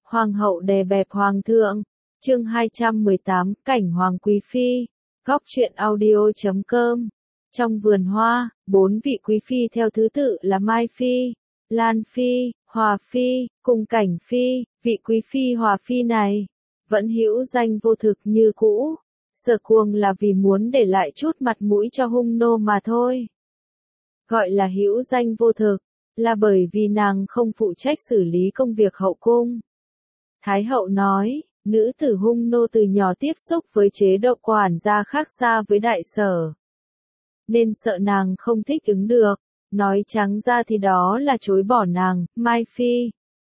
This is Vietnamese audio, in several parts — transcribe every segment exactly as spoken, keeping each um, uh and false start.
Hoàng hậu đè bẹp hoàng thượng. Chương hai trăm mười tám, cảnh hoàng quý phi. Góc truyện audio chấm com. Trong vườn hoa, bốn vị quý phi theo thứ tự là Mai phi, Lan phi, Hòa phi, cùng Cảnh phi. Vị quý phi Hòa phi này vẫn hữu danh vô thực như cũ. Sở cuồng là vì muốn để lại chút mặt mũi cho hung nô mà thôi. Gọi là hữu danh vô thực, là bởi vì nàng không phụ trách xử lý công việc hậu cung. Thái hậu nói, nữ tử hung nô từ nhỏ tiếp xúc với chế độ quản gia khác xa với đại sở. Nên sợ nàng không thích ứng được, nói trắng ra thì đó là chối bỏ nàng. Mai phi,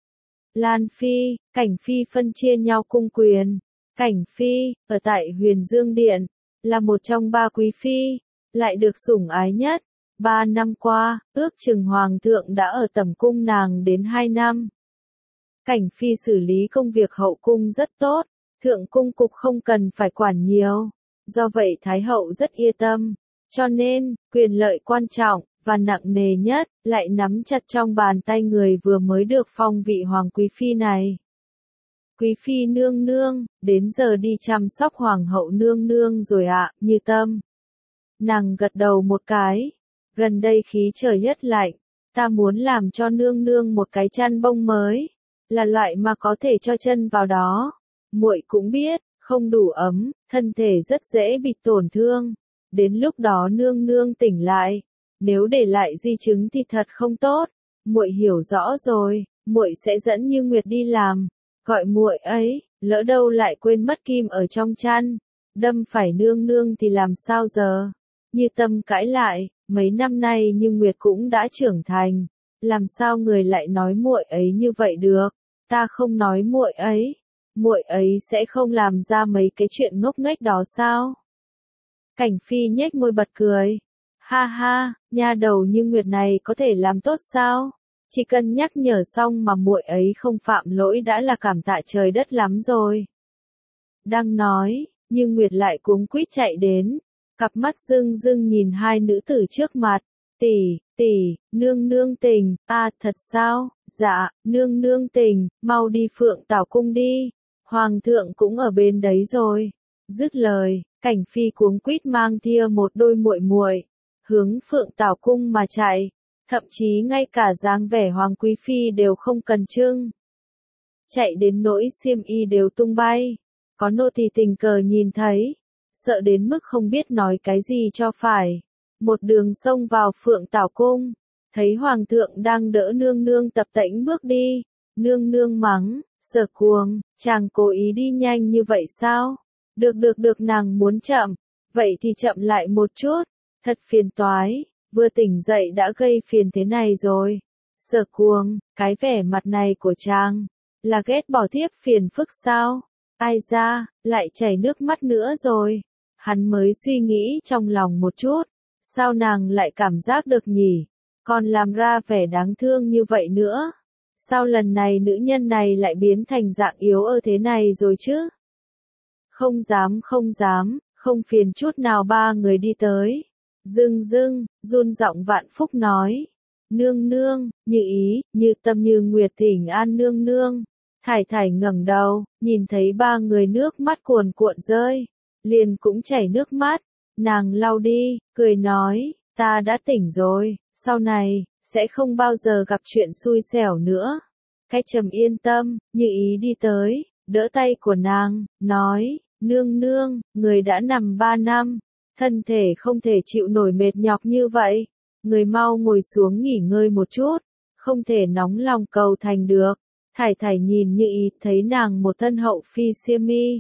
Lan phi, Cảnh phi phân chia nhau cung quyền. Cảnh phi, ở tại Huyền Dương Điện, là một trong ba quý phi, lại được sủng ái nhất. Ba năm qua, ước chừng hoàng thượng đã ở tẩm cung nàng đến hai năm. Cảnh phi xử lý công việc hậu cung rất tốt, thượng cung cục không cần phải quản nhiều. Do vậy Thái hậu rất yên tâm, cho nên, quyền lợi quan trọng, và nặng nề nhất, lại nắm chặt trong bàn tay người vừa mới được phong vị hoàng quý phi này. Quý phi nương nương, đến giờ đi chăm sóc hoàng hậu nương nương rồi ạ, Như Tâm. Nàng gật đầu một cái. Gần đây khí trời rất lạnh, ta muốn làm cho nương nương một cái chăn bông mới, là loại mà có thể cho chân vào đó. Muội cũng biết, không đủ ấm, thân thể rất dễ bị tổn thương. Đến lúc đó nương nương tỉnh lại, nếu để lại di chứng thì thật không tốt. Muội hiểu rõ rồi, muội sẽ dẫn Như Nguyệt đi làm. Gọi muội ấy, lỡ đâu lại quên mất kim ở trong chăn, đâm phải nương nương thì làm sao giờ? Như Tâm cãi lại, mấy năm nay Như Nguyệt cũng đã trưởng thành, làm sao người lại nói muội ấy như vậy được? Ta không nói muội ấy, muội ấy sẽ không làm ra mấy cái chuyện ngốc nghếch đó sao? Cảnh phi nhếch môi bật cười, ha ha, nha đầu Như Nguyệt này có thể làm tốt sao? Chỉ cần nhắc nhở xong mà muội ấy không phạm lỗi đã là cảm tạ trời đất lắm rồi. Đang nói, Như Nguyệt lại cuống quýt chạy đến, cặp mắt rưng rưng nhìn hai nữ tử trước mặt. Tỷ, tỷ, nương nương tình, à thật sao? Dạ, nương nương tình, mau đi Phượng Tảo cung đi. Hoàng thượng cũng ở bên đấy rồi. Dứt lời, Cảnh phi cuống quýt mang thia một đôi muội muội, hướng Phượng Tảo cung mà chạy. Thậm chí ngay cả dáng vẻ hoàng quý phi đều không cần trưng. Chạy đến nỗi xiêm y đều tung bay. Có nô tỳ tình cờ nhìn thấy, sợ đến mức không biết nói cái gì cho phải. Một đường xông vào Phượng Tảo cung, thấy hoàng thượng đang đỡ nương nương tập tễnh bước đi. Nương nương mắng, Sở cuồng, chàng cố ý đi nhanh như vậy sao? Được được được, nàng muốn chậm, vậy thì chậm lại một chút, thật phiền toái. Vừa tỉnh dậy đã gây phiền thế này rồi. Sở cuồng, cái vẻ mặt này của chàng, là ghét bỏ tiếp phiền phức sao? Ai ra, lại chảy nước mắt nữa rồi. Hắn mới suy nghĩ trong lòng một chút. Sao nàng lại cảm giác được nhỉ? Còn làm ra vẻ đáng thương như vậy nữa. Sao lần này nữ nhân này lại biến thành dạng yếu ơ thế này rồi chứ? Không dám không dám, không phiền chút nào. Ba người đi tới. Dưng dưng, run giọng Vạn Phúc nói. Nương nương, Như ý, Như Tâm, Như Nguyệt thỉnh an nương nương. Thải thải ngẩng đầu, nhìn thấy ba người nước mắt cuồn cuộn rơi. Liền cũng chảy nước mắt. Nàng lau đi, cười nói, ta đã tỉnh rồi, sau này, sẽ không bao giờ gặp chuyện xui xẻo nữa. Cách trầm yên tâm, Như ý đi tới, đỡ tay của nàng, nói, nương nương, người đã nằm ba năm. Thân thể không thể chịu nổi mệt nhọc như vậy. Người mau ngồi xuống nghỉ ngơi một chút. Không thể nóng lòng cầu thành được. Thải thải nhìn Như ý, thấy nàng một thân hậu phi xiêm y,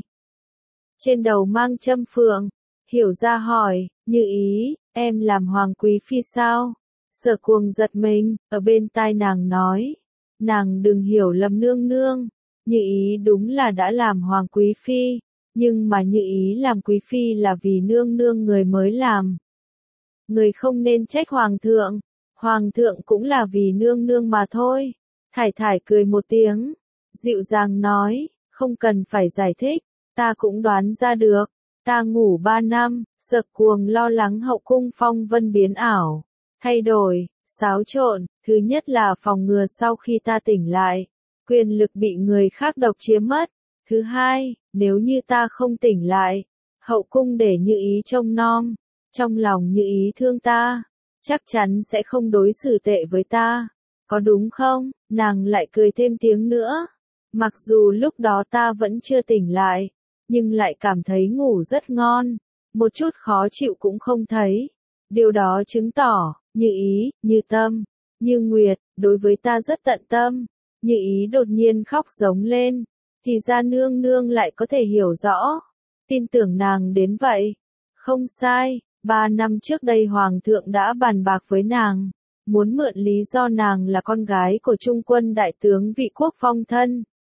trên đầu mang châm phượng. Hiểu ra hỏi, Như ý, em làm hoàng quý phi sao? Sở cuồng giật mình, ở bên tai nàng nói. Nàng đừng hiểu lầm nương nương. Như ý đúng là đã làm hoàng quý phi. Nhưng mà Như ý làm quý phi là vì nương nương người mới làm. Người không nên trách hoàng thượng. Hoàng thượng cũng là vì nương nương mà thôi. Thải thải cười một tiếng, dịu dàng nói, không cần phải giải thích, ta cũng đoán ra được. Ta ngủ ba năm, Sở cuồng lo lắng hậu cung phong vân biến ảo, thay đổi, xáo trộn. Thứ nhất là phòng ngừa sau khi ta tỉnh lại, quyền lực bị người khác độc chiếm mất. Thứ hai, nếu như ta không tỉnh lại, hậu cung để Như Ý trông nom, trong lòng Như Ý thương ta, chắc chắn sẽ không đối xử tệ với ta. Có đúng không? Nàng lại cười thêm tiếng nữa. Mặc dù lúc đó ta vẫn chưa tỉnh lại, nhưng lại cảm thấy ngủ rất ngon, một chút khó chịu cũng không thấy. Điều đó chứng tỏ, Như Ý, Như Tâm, Như Nguyệt, đối với ta rất tận tâm. Như Ý đột nhiên khóc giống lên, thì ra nương nương lại có thể hiểu rõ, tin tưởng nàng đến vậy. Không sai, ba năm trước đây Hoàng thượng đã bàn bạc với nàng, muốn mượn lý do nàng là con gái của Trung quân đại tướng vị quốc phong thân.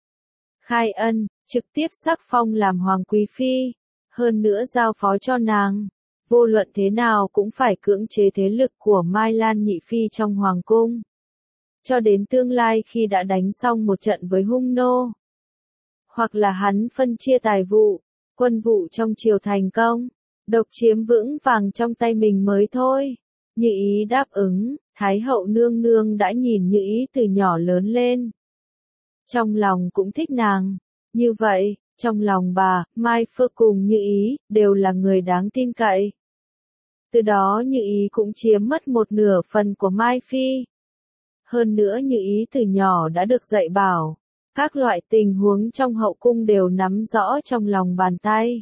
Khai ân, trực tiếp sắc phong làm Hoàng Quý Phi, hơn nữa giao phó cho nàng, vô luận thế nào cũng phải cưỡng chế thế lực của Mai Lan Nhị Phi trong Hoàng cung. Cho đến tương lai khi đã đánh xong một trận với hung nô, hoặc là hắn phân chia tài vụ, quân vụ trong triều thành công, độc chiếm vững vàng trong tay mình mới thôi. Như Ý đáp ứng, Thái hậu nương nương đã nhìn Như Ý từ nhỏ lớn lên. Trong lòng cũng thích nàng. Như vậy, trong lòng bà, Mai Phượng cùng Như Ý, đều là người đáng tin cậy. Từ đó Như Ý cũng chiếm mất một nửa phần của Mai Phi. Hơn nữa Như Ý từ nhỏ đã được dạy bảo, các loại tình huống trong hậu cung đều nắm rõ trong lòng bàn tay.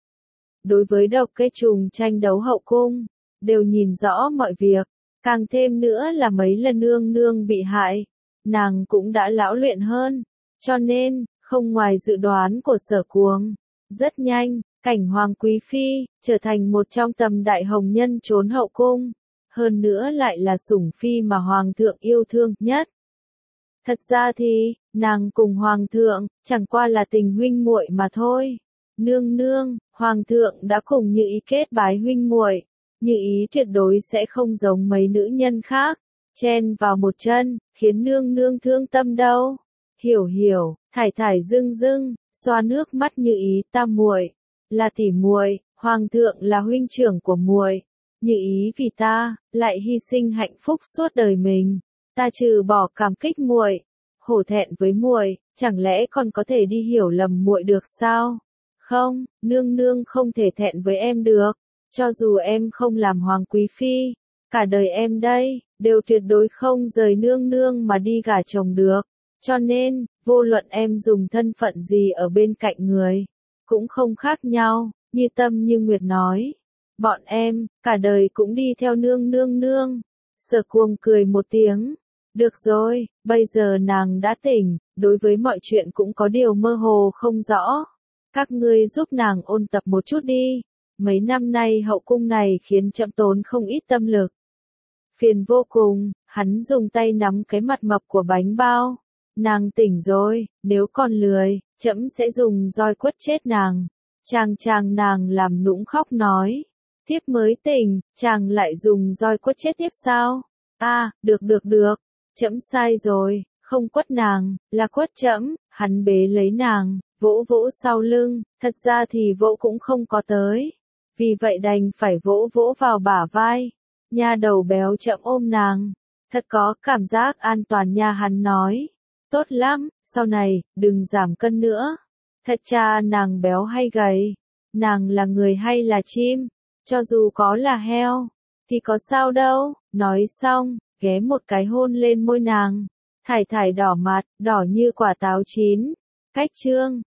Đối với độc cây trùng tranh đấu hậu cung, đều nhìn rõ mọi việc, càng thêm nữa là mấy lần nương nương bị hại, nàng cũng đã lão luyện hơn, cho nên, không ngoài dự đoán của Sở Cuồng, rất nhanh, cảnh Hoàng Quý Phi, trở thành một trong tầm đại hồng nhân trốn hậu cung, hơn nữa lại là sủng phi mà Hoàng thượng yêu thương nhất. Thật ra thì, nàng cùng Hoàng thượng, chẳng qua là tình huynh muội mà thôi. Nương nương, Hoàng thượng đã cùng Như Ý kết bái huynh muội, Như Ý tuyệt đối sẽ không giống mấy nữ nhân khác, chen vào một chân, khiến nương nương thương tâm đâu. Hiểu hiểu, thải thải dưng dưng, xoa nước mắt Như Ý, ta muội, là tỷ muội, Hoàng thượng là huynh trưởng của muội, Như Ý vì ta, lại hy sinh hạnh phúc suốt đời mình, ta trừ bỏ cảm kích muội, hổ thẹn với muội, chẳng lẽ còn có thể đi hiểu lầm muội được sao? Không, nương nương không thể thẹn với em được, cho dù em không làm Hoàng Quý Phi, cả đời em đây, đều tuyệt đối không rời nương nương mà đi gả chồng được. Cho nên, vô luận em dùng thân phận gì ở bên cạnh người, cũng không khác nhau, Như Tâm Như Nguyệt nói. Bọn em, cả đời cũng đi theo nương nương nương. Sở Cuồng cười một tiếng. Được rồi, bây giờ nàng đã tỉnh, đối với mọi chuyện cũng có điều mơ hồ không rõ. Các ngươi giúp nàng ôn tập một chút đi. Mấy năm nay hậu cung này khiến trẫm tốn không ít tâm lực. Phiền vô cùng, hắn dùng tay nắm cái mặt mập của bánh bao. Nàng tỉnh rồi, nếu còn lười, trẫm sẽ dùng roi quất chết nàng. Chàng chàng nàng làm nũng khóc nói. Thiếp mới tỉnh, chàng lại dùng roi quất chết thiếp sao? À, được được được, trẫm sai rồi, không quất nàng, là quất trẫm. Hắn bế lấy nàng, vỗ vỗ sau lưng, thật ra thì vỗ cũng không có tới. Vì vậy đành phải vỗ vỗ vào bả vai. Nha đầu béo trẫm ôm nàng, thật có cảm giác an toàn nha, hắn nói. Tốt lắm, sau này, đừng giảm cân nữa. Thật cha nàng béo hay gầy, nàng là người hay là chim, cho dù có là heo, thì có sao đâu. Nói xong, ghé một cái hôn lên môi nàng. Thải thải đỏ mặt, đỏ như quả táo chín. Cách chương